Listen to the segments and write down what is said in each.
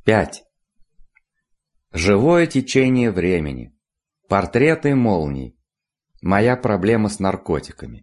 5. Живое течение времени. Портреты молний. Моя проблема с наркотиками.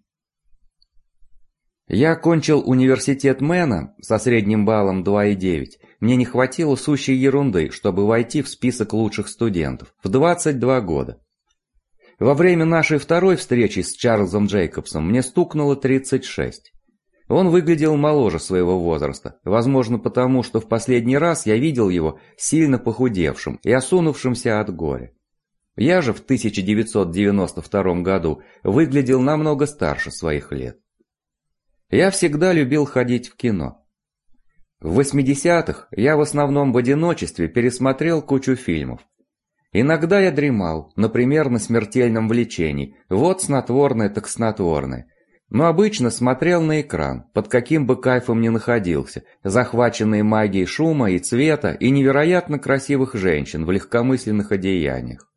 Я окончил университет Мэна со средним баллом 2,9. Мне не хватило сущей ерунды, чтобы войти в список лучших студентов. В 22 года. Во время нашей второй встречи с Чарльзом Джейкобсом мне стукнуло 36. Он выглядел моложе своего возраста, возможно потому, что в последний раз я видел его сильно похудевшим и осунувшимся от горя. Я же в 1992 году выглядел намного старше своих лет. Я всегда любил ходить в кино. В 80-х я в основном в одиночестве пересмотрел кучу фильмов. Иногда я дремал, например, на «Смертельном влечении», вот снотворное так снотворное. Но обычно смотрел на экран, под каким бы кайфом ни находился, захваченный магией шума и цвета и невероятно красивых женщин в легкомысленных одеяниях.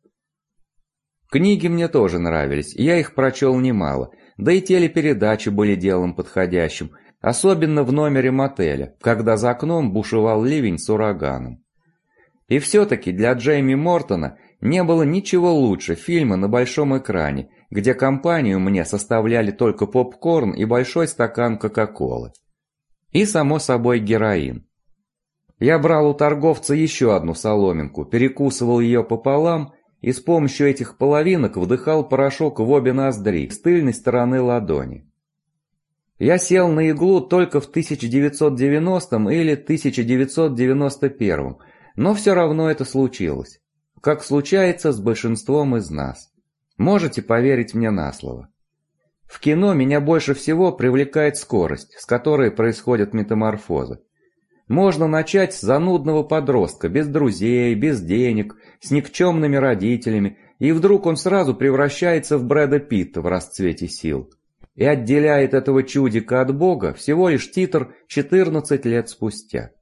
Книги мне тоже нравились, я их прочел немало, да и телепередачи были делом подходящим, особенно в номере мотеля, когда за окном бушевал ливень с ураганом. И все-таки для Джейми Мортона не было ничего лучше фильма на большом экране, где компанию мне составляли только попкорн и большой стакан кока-колы. И, само собой, героин. Я брал у торговца еще одну соломинку, перекусывал ее пополам и с помощью этих половинок вдыхал порошок в обе ноздри с тыльной стороны ладони. Я сел на иглу только в 1990 или 1991, но все равно это случилось, как случается с большинством из нас. Можете поверить мне на слово. В кино меня больше всего привлекает скорость, с которой происходят метаморфозы. Можно начать с занудного подростка, без друзей, без денег, с никчемными родителями, и вдруг он сразу превращается в Брэда Питта в расцвете сил. И отделяет этого чудика от Бога всего лишь титр 14 лет спустя.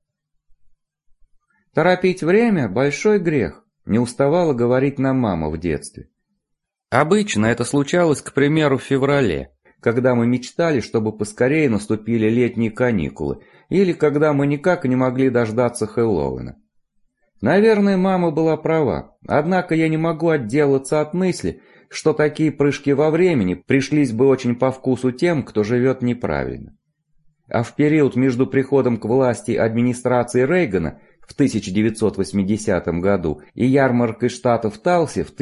Торопить время – большой грех, не уставала говорить нам мама в детстве. Обычно это случалось, к примеру, в феврале, когда мы мечтали, чтобы поскорее наступили летние каникулы, или когда мы никак не могли дождаться Хэллоуина. Наверное, мама была права, однако я не могу отделаться от мысли, что такие прыжки во времени пришлись бы очень по вкусу тем, кто живет неправильно. А в период между приходом к власти администрации Рейгана в 1980 году и ярмаркой штата в Талсе в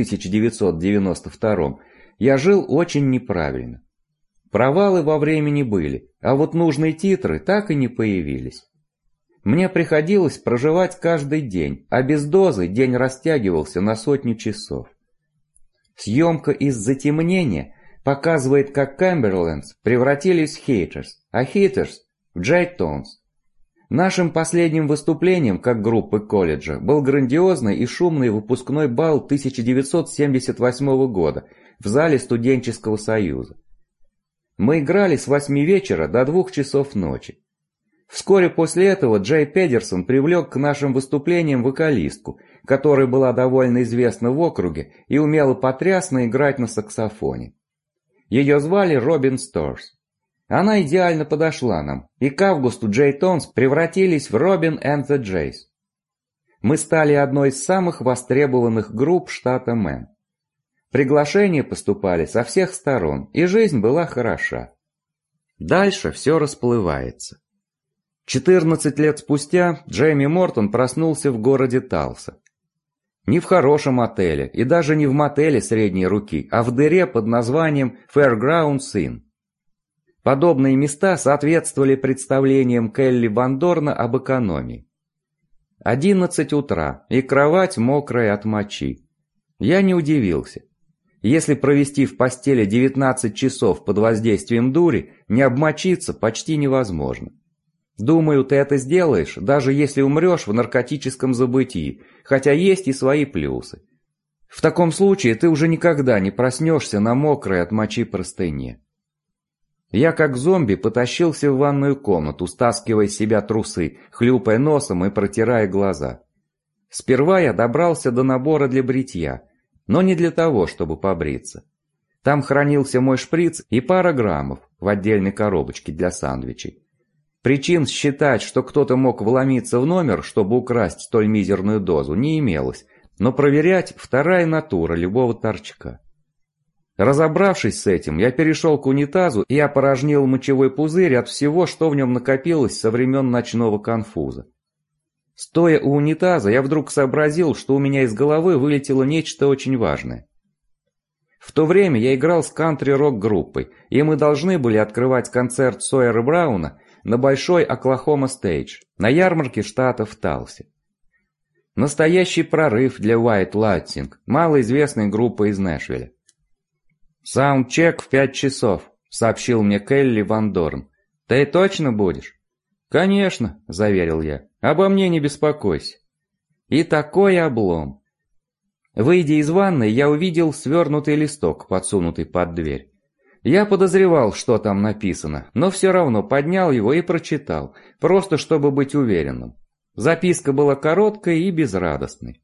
1992 я жил очень неправильно. Провалы во времени были, а вот нужные титры так и не появились. Мне приходилось проживать каждый день, а без дозы день растягивался на сотню часов. Съемка из «Затемнения» показывает, как Камберлендс превратились в Хейтерс, а Хейтерс в Джейтонс. Нашим последним выступлением как группы колледжа был грандиозный и шумный выпускной бал 1978 года в зале студенческого союза. Мы играли с 8 вечера до 2 часов ночи. Вскоре после этого Джей Педерсон привлек к нашим выступлениям вокалистку, которая была довольно известна в округе и умела потрясно играть на саксофоне. Ее звали Робин Сторс. Она идеально подошла нам, и к августу Джейтонс превратились в Robin and the Jays. Мы стали одной из самых востребованных групп штата Мэн. Приглашения поступали со всех сторон, и жизнь была хороша. Дальше все расплывается. 14 лет спустя Джейми Мортон проснулся в городе Талса. Не в хорошем отеле, и даже не в мотеле средней руки, а в дыре под названием Fairgrounds Inn. Подобные места соответствовали представлениям Келли Ван Дорна об экономии. 11 утра, и кровать мокрая от мочи. Я не удивился. Если провести в постели 19 часов под воздействием дури, не обмочиться почти невозможно. Думаю, ты это сделаешь, даже если умрешь в наркотическом забытии, хотя есть и свои плюсы. В таком случае ты уже никогда не проснешься на мокрой от мочи простыне. Я как зомби потащился в ванную комнату, стаскивая с себя трусы, хлюпая носом и протирая глаза. Сперва я добрался до набора для бритья, но не для того, чтобы побриться. Там хранился мой шприц и пара граммов в отдельной коробочке для сандвичей. Причин считать, что кто-то мог вломиться в номер, чтобы украсть столь мизерную дозу, не имелось, но проверять – вторая натура любого торчка. Разобравшись с этим, я перешел к унитазу и опорожнил мочевой пузырь от всего, что в нем накопилось со времен ночного конфуза. Стоя у унитаза, я вдруг сообразил, что у меня из головы вылетело нечто очень важное. В то время я играл с кантри-рок-группой, и мы должны были открывать концерт Сойера Брауна на большой Оклахома Стейдж, на ярмарке штата в Талсе. Настоящий прорыв для White Lightning, малоизвестной группы из Нэшвилля. «Саундчек в 5 часов», — сообщил мне Келли Ван Дорн. «Ты точно будешь?» «Конечно», — заверил я. «Обо мне не беспокойся». И такой облом. Выйдя из ванной, я увидел свернутый листок, подсунутый под дверь. Я подозревал, что там написано, но все равно поднял его и прочитал, просто чтобы быть уверенным. Записка была короткой и безрадостной.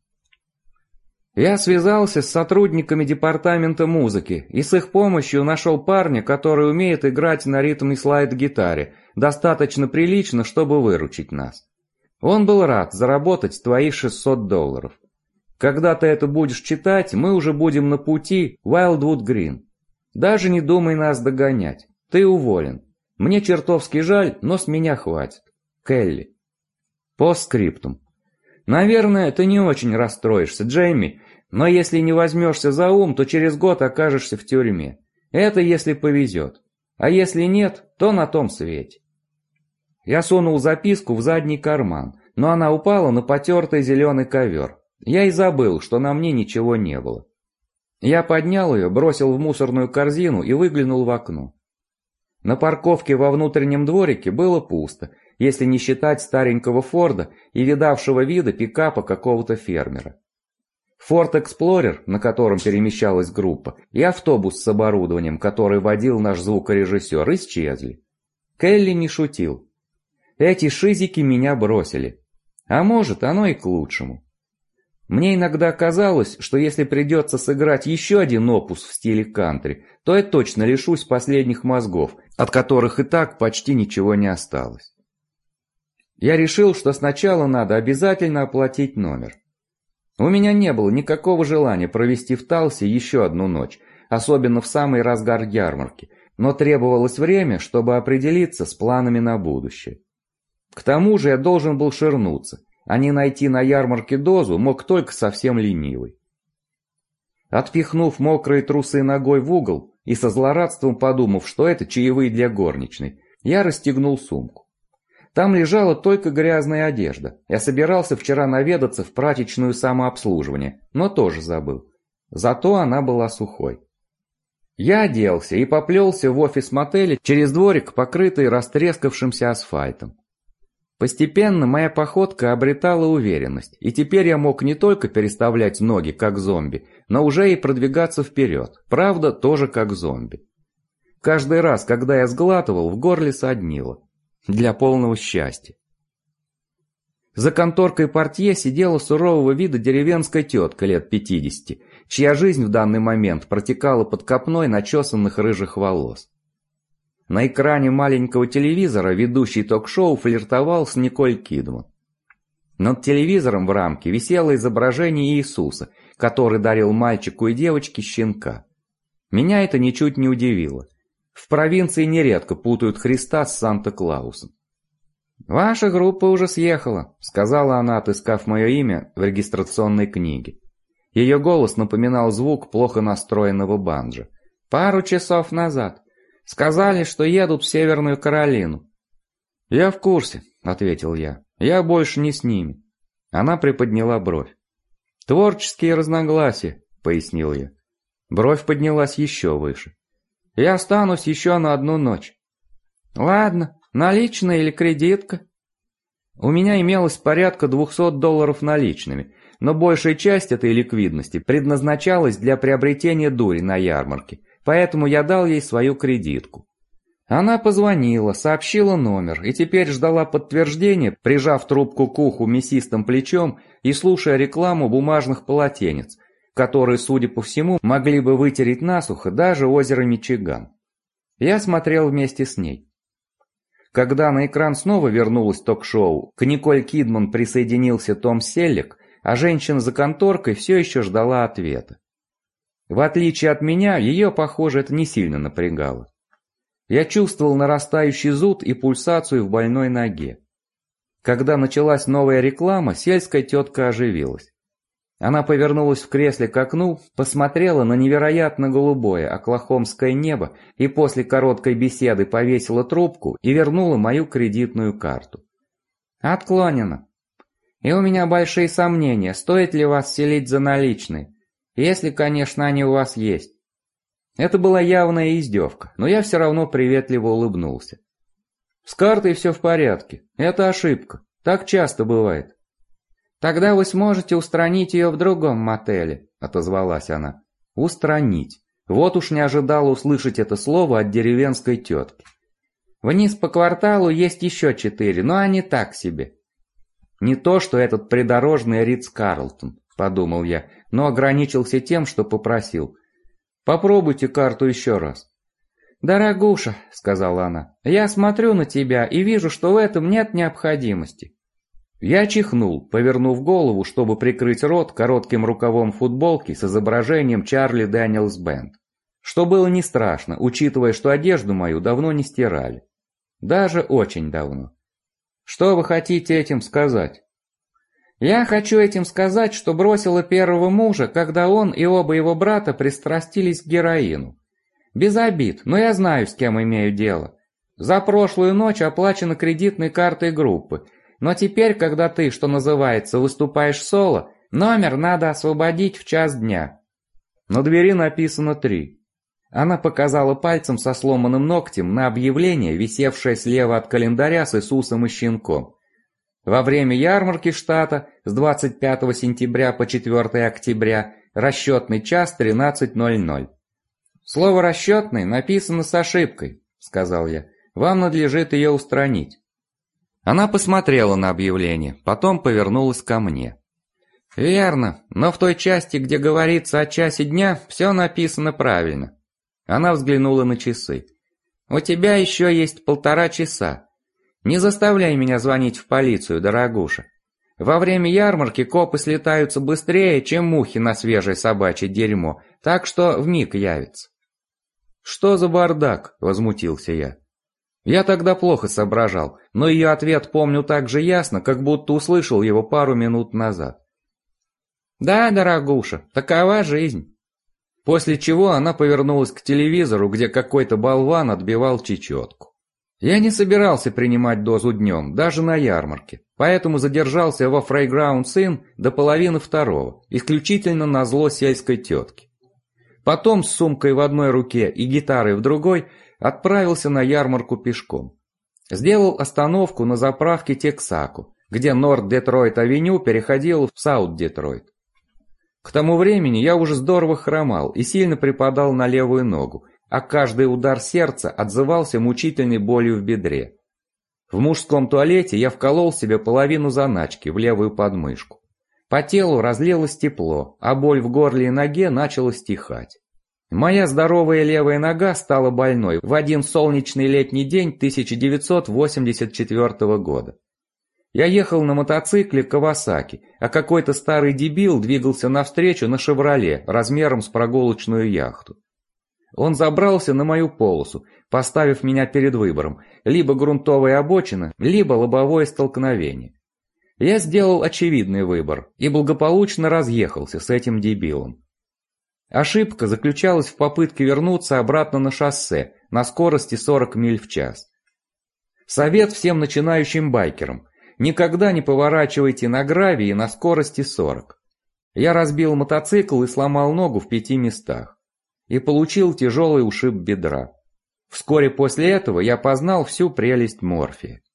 Я связался с сотрудниками департамента музыки и с их помощью нашел парня, который умеет играть на ритм и слайд-гитаре, достаточно прилично, чтобы выручить нас. Он был рад заработать твои $600. Когда ты это будешь читать, мы уже будем на пути Wildwood Green. Даже не думай нас догонять. Ты уволен. Мне чертовски жаль, но с меня хватит. Келли. Постскриптум. Наверное, ты не очень расстроишься, Джейми, но если не возьмешься за ум, то через год окажешься в тюрьме. Это если повезет. А если нет, то на том свете. Я сунул записку в задний карман, но она упала на потертый зеленый ковер. Я и забыл, что на мне ничего не было. Я поднял ее, бросил в мусорную корзину и выглянул в окно. На парковке во внутреннем дворике было пусто, если не считать старенького Форда и видавшего вида пикапа какого-то фермера. Ford Explorer, на котором перемещалась группа, и автобус с оборудованием, который водил наш звукорежиссер, исчезли. Келли не шутил. Эти шизики меня бросили. А может, оно и к лучшему. Мне иногда казалось, что если придется сыграть еще один опус в стиле кантри, то я точно лишусь последних мозгов, от которых и так почти ничего не осталось. Я решил, что сначала надо обязательно оплатить номер. У меня не было никакого желания провести в Талсе еще одну ночь, особенно в самый разгар ярмарки, но требовалось время, чтобы определиться с планами на будущее. К тому же я должен был ширнуться, а не найти на ярмарке дозу мог только совсем ленивый. Отпихнув мокрые трусы ногой в угол и со злорадством подумав, что это чаевые для горничной, я расстегнул сумку. Там лежала только грязная одежда. Я собирался вчера наведаться в прачечную самообслуживание, но тоже забыл. Зато она была сухой. Я оделся и поплелся в офис мотеля через дворик, покрытый растрескавшимся асфальтом. Постепенно моя походка обретала уверенность, и теперь я мог не только переставлять ноги, как зомби, но уже и продвигаться вперед, правда, тоже как зомби. Каждый раз, когда я сглатывал, в горле соднило. Для полного счастья. За конторкой портье сидела сурового вида деревенская тетка лет 50, чья жизнь в данный момент протекала под копной начесанных рыжих волос. На экране маленького телевизора ведущий ток-шоу флиртовал с Николь Кидман. Над телевизором в рамке висело изображение Иисуса, который дарил мальчику и девочке щенка. Меня это ничуть не удивило. В провинции нередко путают Христа с Санта-Клаусом. «Ваша группа уже съехала», — сказала она, отыскав мое имя в регистрационной книге. Ее голос напоминал звук плохо настроенного банджо. «Пару часов назад. Сказали, что едут в Северную Каролину». «Я в курсе», — ответил я. «Я больше не с ними». Она приподняла бровь. «Творческие разногласия», — пояснил я. Бровь поднялась еще выше. «Я останусь еще на одну ночь». «Ладно, наличная или кредитка?» У меня имелось порядка $200 наличными, но большая часть этой ликвидности предназначалась для приобретения дури на ярмарке, поэтому я дал ей свою кредитку. Она позвонила, сообщила номер и теперь ждала подтверждения, прижав трубку к уху мясистым плечом и слушая рекламу бумажных полотенец, которые, судя по всему, могли бы вытереть насухо даже озеро Мичиган. Я смотрел вместе с ней. Когда на экран снова вернулось ток-шоу, к Николь Кидман присоединился Том Селлек, а женщина за конторкой все еще ждала ответа. В отличие от меня, ее, похоже, это не сильно напрягало. Я чувствовал нарастающий зуд и пульсацию в больной ноге. Когда началась новая реклама, сельская тетка оживилась. Она повернулась в кресле к окну, посмотрела на невероятно голубое оклахомское небо и после короткой беседы повесила трубку и вернула мою кредитную карту. «Отклонено. И у меня большие сомнения, стоит ли вас селить за наличные, если, конечно, они у вас есть». Это была явная издевка, но я все равно приветливо улыбнулся. «С картой все в порядке. Это ошибка. Так часто бывает». «Тогда вы сможете устранить ее в другом мотеле», — отозвалась она. «Устранить». Вот уж не ожидала услышать это слово от деревенской тетки. «Вниз по кварталу есть еще 4, но они так себе». «Не то, что этот придорожный Ритц-Карлтон», — подумал я, но ограничился тем, что попросил. «Попробуйте карту еще раз». «Дорогуша», — сказала она, — «я смотрю на тебя и вижу, что в этом нет необходимости». Я чихнул, повернув голову, чтобы прикрыть рот коротким рукавом футболки с изображением Чарли Дэниелс Бэнд. Что было не страшно, учитывая, что одежду мою давно не стирали. Даже очень давно. Что вы хотите этим сказать? Я хочу этим сказать, что бросила первого мужа, когда он и оба его брата пристрастились к героину. Без обид, но я знаю, с кем имею дело. За прошлую ночь оплачено кредитной картой группы, но теперь, когда ты, что называется, выступаешь соло, номер надо освободить в час дня. На двери написано 3. Она показала пальцем со сломанным ногтем на объявление, висевшее слева от календаря с Иисусом и щенком. Во время ярмарки штата с 25 сентября по 4 октября расчетный час 13:00. «Слово «расчетный» написано с ошибкой», — сказал я. «Вам надлежит ее устранить». Она посмотрела на объявление, потом повернулась ко мне. «Верно, но в той части, где говорится о часе дня, все написано правильно». Она взглянула на часы. «У тебя еще есть 1,5 часа. Не заставляй меня звонить в полицию, дорогуша. Во время ярмарки копы слетаются быстрее, чем мухи на свежее собачье дерьмо, так что вмиг явится». «Что за бардак?» – возмутился я. Я тогда плохо соображал, но ее ответ помню так же ясно, как будто услышал его пару минут назад. «Да, дорогуша, такова жизнь». После чего она повернулась к телевизору, где какой-то болван отбивал чечетку. Я не собирался принимать дозу днем, даже на ярмарке, поэтому задержался во Фрейграундс Инн до 1:30, исключительно назло сельской тетки. Потом с сумкой в одной руке и гитарой в другой отправился на ярмарку пешком. Сделал остановку на заправке Тексако, где Норт-Детройт-авеню переходил в Саут-Детройт. К тому времени я уже здорово хромал и сильно припадал на левую ногу, а каждый удар сердца отзывался мучительной болью в бедре. В мужском туалете я вколол себе половину заначки в левую подмышку. По телу разлилось тепло, а боль в горле и ноге начала стихать. Моя здоровая левая нога стала больной в один солнечный летний день 1984 года. Я ехал на мотоцикле Кавасаки, а какой-то старый дебил двигался навстречу на «Шевроле» размером с прогулочную яхту. Он забрался на мою полосу, поставив меня перед выбором: либо грунтовая обочина, либо лобовое столкновение. Я сделал очевидный выбор и благополучно разъехался с этим дебилом. Ошибка заключалась в попытке вернуться обратно на шоссе на скорости 40 миль в час. Совет всем начинающим байкерам: никогда не поворачивайте на гравии на скорости 40. Я разбил мотоцикл и сломал ногу в 5 местах. И получил тяжелый ушиб бедра. Вскоре после этого я познал всю прелесть морфия.